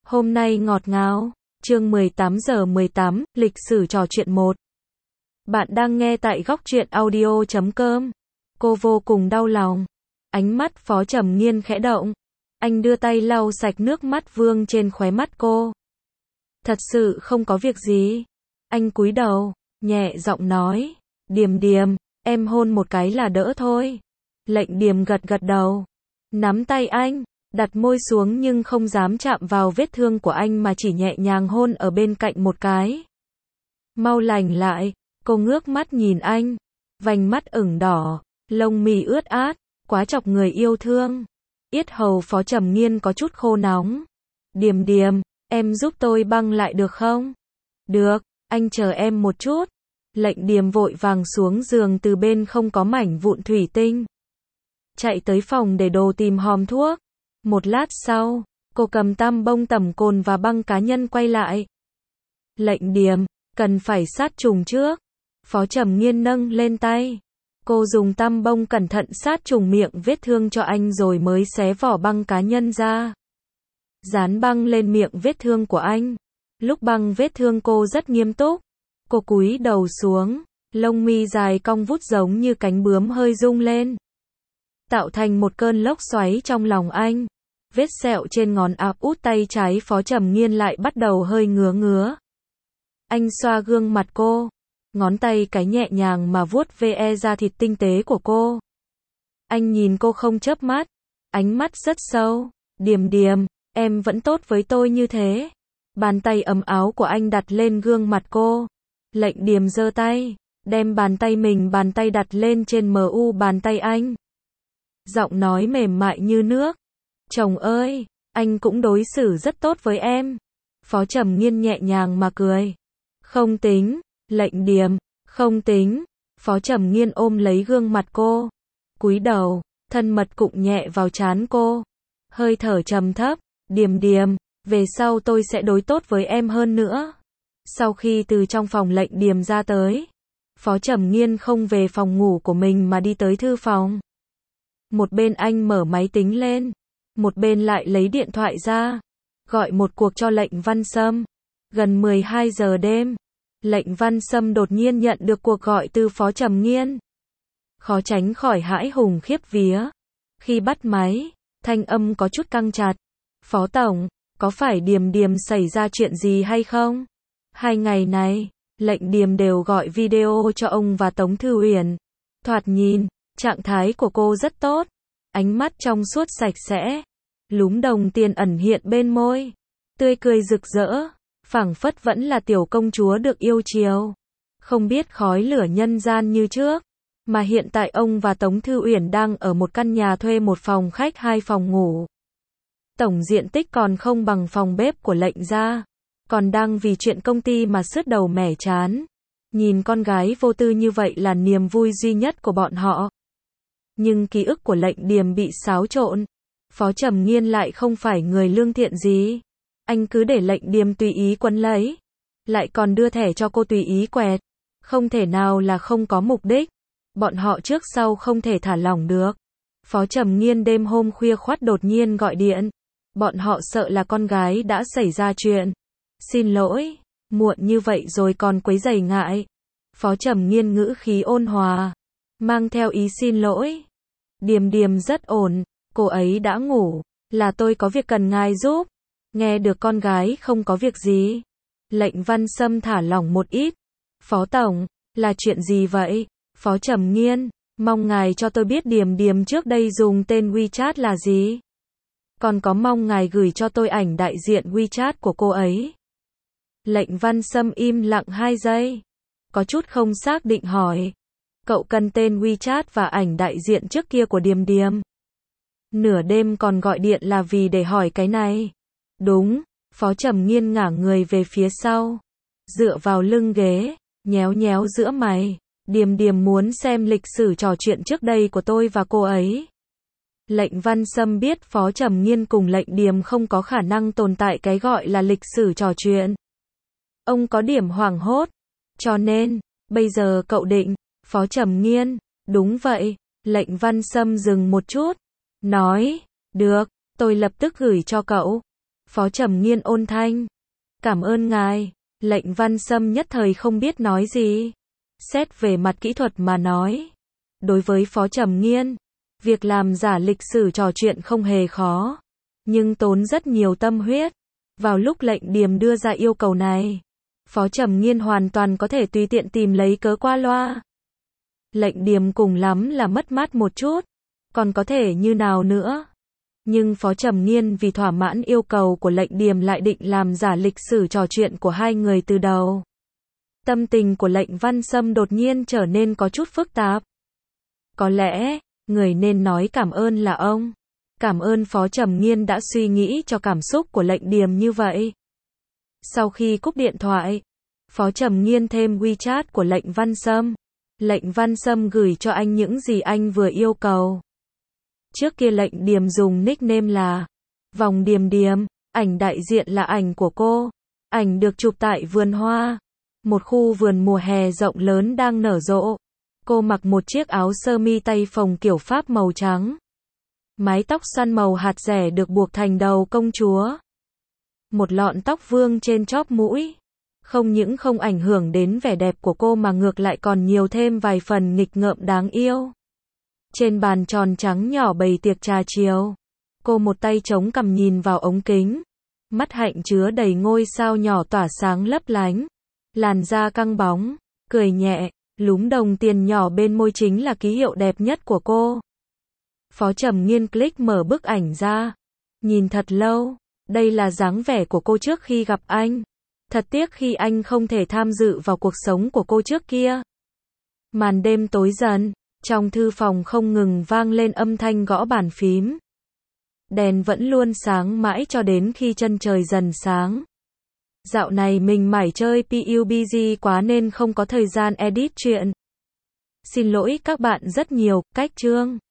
Hôm nay ngọt ngào, chương 18:18, lịch sử trò chuyện 1. Bạn đang nghe tại góc truyện audio.com. Cô vô cùng đau lòng. Ánh mắt Phó Trầm Nghiên khẽ động. Anh đưa tay lau sạch nước mắt vương trên khóe mắt cô. Thật sự không có việc gì. Anh cúi đầu, nhẹ giọng nói. Điềm Điềm, em hôn một cái là đỡ thôi. Lệnh Điềm gật gật đầu. Nắm tay anh. Đặt môi xuống nhưng không dám chạm vào vết thương của anh mà chỉ nhẹ nhàng hôn ở bên cạnh một cái. Mau lành lại, cô ngước mắt nhìn anh. Vành mắt ửng đỏ, lông mi ướt át, quá chọc người yêu thương. Yết hầu Phó Trầm Nghiên có chút khô nóng. Điềm Điềm, em giúp tôi băng lại được không? Được, anh chờ em một chút. Lệnh Điềm vội vàng xuống giường từ bên không có mảnh vụn thủy tinh. Chạy tới phòng để đồ tìm hòm thuốc. Một lát sau, cô cầm tăm bông tẩm cồn và băng cá nhân quay lại. Lệnh Điềm, cần phải sát trùng trước. Phó Trầm Nghiên nâng lên tay. Cô dùng tăm bông cẩn thận sát trùng miệng vết thương cho anh rồi mới xé vỏ băng cá nhân ra. Dán băng lên miệng vết thương của anh. Lúc băng vết thương cô rất nghiêm túc. Cô cúi đầu xuống, lông mi dài cong vút giống như cánh bướm hơi rung lên. Tạo thành một cơn lốc xoáy trong lòng anh. Vết sẹo trên ngón áp út tay trái Phó Trầm Nghiên lại bắt đầu hơi ngứa ngứa. Anh xoa gương mặt cô. Ngón tay cái nhẹ nhàng mà vuốt ve da thịt tinh tế của cô. Anh nhìn cô không chớp mắt. Ánh mắt rất sâu. Điềm Điềm, em vẫn tốt với tôi như thế. Bàn tay ấm áo của anh đặt lên gương mặt cô. Lệnh Điềm giơ tay. Đem bàn tay đặt lên trên bàn tay anh. Giọng nói mềm mại như nước. Chồng ơi, anh cũng đối xử rất tốt với em. Phó Trầm Nghiên nhẹ nhàng mà cười. Không tính. Lệnh Điềm, không tính. Phó Trầm Nghiên ôm lấy gương mặt cô. Cúi đầu, thân mật cụng nhẹ vào trán cô. Hơi thở trầm thấp. Điềm Điềm, về sau tôi sẽ đối tốt với em hơn nữa. Sau khi từ trong phòng Lệnh Điềm ra tới, Phó Trầm Nghiên không về phòng ngủ của mình mà đi tới thư phòng. Một bên anh mở máy tính lên, một bên lại lấy điện thoại ra, gọi một cuộc cho Lệnh Văn Sâm. Gần 12 giờ đêm, Lệnh Văn Sâm đột nhiên nhận được cuộc gọi từ Phó Trầm Nghiên. Khó tránh khỏi hãi hùng khiếp vía. Khi bắt máy, thanh âm có chút căng chặt. Phó Tổng, có phải Điềm Điềm xảy ra chuyện gì hay không? 2 ngày này, Lệnh Điềm đều gọi video cho ông và Tống Thư Uyển. Thoạt nhìn, trạng thái của cô rất tốt. Ánh mắt trong suốt sạch sẽ. Lúm đồng tiền ẩn hiện bên môi. Tươi cười rực rỡ. Phảng phất vẫn là tiểu công chúa được yêu chiều. Không biết khói lửa nhân gian như trước. Mà hiện tại ông và Tống Thư Uyển đang ở một căn nhà thuê 1 phòng khách 2 phòng ngủ. Tổng diện tích còn không bằng phòng bếp của Lệnh gia. Còn đang vì chuyện công ty mà sứt đầu mẻ chán. Nhìn con gái vô tư như vậy là niềm vui duy nhất của bọn họ. Nhưng ký ức của Lệnh Điềm bị xáo trộn. Phó Trầm Nghiên lại không phải người lương thiện gì. Anh cứ để Lệnh Điềm tùy ý quấn lấy. Lại còn đưa thẻ cho cô tùy ý quẹt. Không thể nào là không có mục đích. Bọn họ trước sau không thể thả lỏng được. Phó Trầm Nghiên đêm hôm khuya khoắt đột nhiên gọi điện. Bọn họ sợ là con gái đã xảy ra chuyện. Xin lỗi, muộn như vậy rồi còn quấy rầy ngại. Phó Trầm Nghiên ngữ khí ôn hòa, mang theo ý xin lỗi. Điềm Điềm rất ổn, cô ấy đã ngủ, là tôi có việc cần ngài giúp. Nghe được con gái không có việc gì. Lệnh Văn Sâm thả lỏng một ít. Phó Tổng, là chuyện gì vậy? Phó Trầm Nghiên, mong ngài cho tôi biết Điềm Điềm trước đây dùng tên WeChat là gì. Còn có mong ngài gửi cho tôi ảnh đại diện WeChat của cô ấy. Lệnh Văn Sâm im lặng 2 giây. Có chút không xác định hỏi. Cậu cần tên WeChat và ảnh đại diện trước kia của Điềm Điềm. Nửa đêm còn gọi điện là vì để hỏi cái này. Đúng, Phó Trầm Nghiên ngả người về phía sau. Dựa vào lưng ghế, nhéo nhéo giữa mày. Điềm Điềm muốn xem lịch sử trò chuyện trước đây của tôi và cô ấy. Lệnh Văn Sâm biết Phó Trầm Nghiên cùng Lệnh Điềm không có khả năng tồn tại cái gọi là lịch sử trò chuyện. Ông có điểm hoảng hốt. Cho nên, bây giờ cậu định, Phó Trầm Nghiên, đúng vậy. Lệnh Văn Sâm dừng một chút. Nói, được, tôi lập tức gửi cho cậu. Phó Trầm Nghiên ôn thanh. Cảm ơn ngài. Lệnh Văn Sâm nhất thời không biết nói gì. Xét về mặt kỹ thuật mà nói. Đối với Phó Trầm Nghiên, việc làm giả lịch sử trò chuyện không hề khó. Nhưng tốn rất nhiều tâm huyết. Vào lúc lệnh Điềm đưa ra yêu cầu này, Phó Trầm Nghiên hoàn toàn có thể tùy tiện tìm lấy cớ qua loa. Lệnh Điềm cùng lắm là mất mát một chút, còn có thể như nào nữa. Nhưng Phó Trầm Nghiên vì thỏa mãn yêu cầu của lệnh Điềm lại định làm giả lịch sử trò chuyện của hai người từ đầu. Tâm tình của lệnh Văn Sâm đột nhiên trở nên có chút phức tạp. Có lẽ, người nên nói cảm ơn là ông. Cảm ơn Phó Trầm Nghiên đã suy nghĩ cho cảm xúc của lệnh Điềm như vậy. Sau khi cúp điện thoại, Phó Trầm Nghiên thêm WeChat của lệnh Văn Sâm. Lệnh Văn Sâm gửi cho anh những gì anh vừa yêu cầu. Trước kia lệnh Điềm dùng nickname là Vòng Điềm Điềm, ảnh đại diện là ảnh của cô. Ảnh được chụp tại vườn hoa, một khu vườn mùa hè rộng lớn đang nở rộ. Cô mặc một chiếc áo sơ mi tay phồng kiểu Pháp màu trắng. Mái tóc xoăn màu hạt rẻ được buộc thành đầu công chúa. Một lọn tóc vương trên chóp mũi. Không những không ảnh hưởng đến vẻ đẹp của cô mà ngược lại còn nhiều thêm vài phần nghịch ngợm đáng yêu. Trên bàn tròn trắng nhỏ bày tiệc trà chiều. Cô một tay chống cằm nhìn vào ống kính. Mắt hạnh chứa đầy ngôi sao nhỏ tỏa sáng lấp lánh. Làn da căng bóng, cười nhẹ, lúm đồng tiền nhỏ bên môi chính là ký hiệu đẹp nhất của cô. Phó Trầm Nghiên click mở bức ảnh ra. Nhìn thật lâu, đây là dáng vẻ của cô trước khi gặp anh. Thật tiếc khi anh không thể tham dự vào cuộc sống của cô trước kia. Màn đêm tối dần, trong thư phòng không ngừng vang lên âm thanh gõ bàn phím. Đèn vẫn luôn sáng mãi cho đến khi chân trời dần sáng. Dạo này mình mải chơi PUBG quá nên không có thời gian edit truyện. Xin lỗi các bạn rất nhiều, cách chương.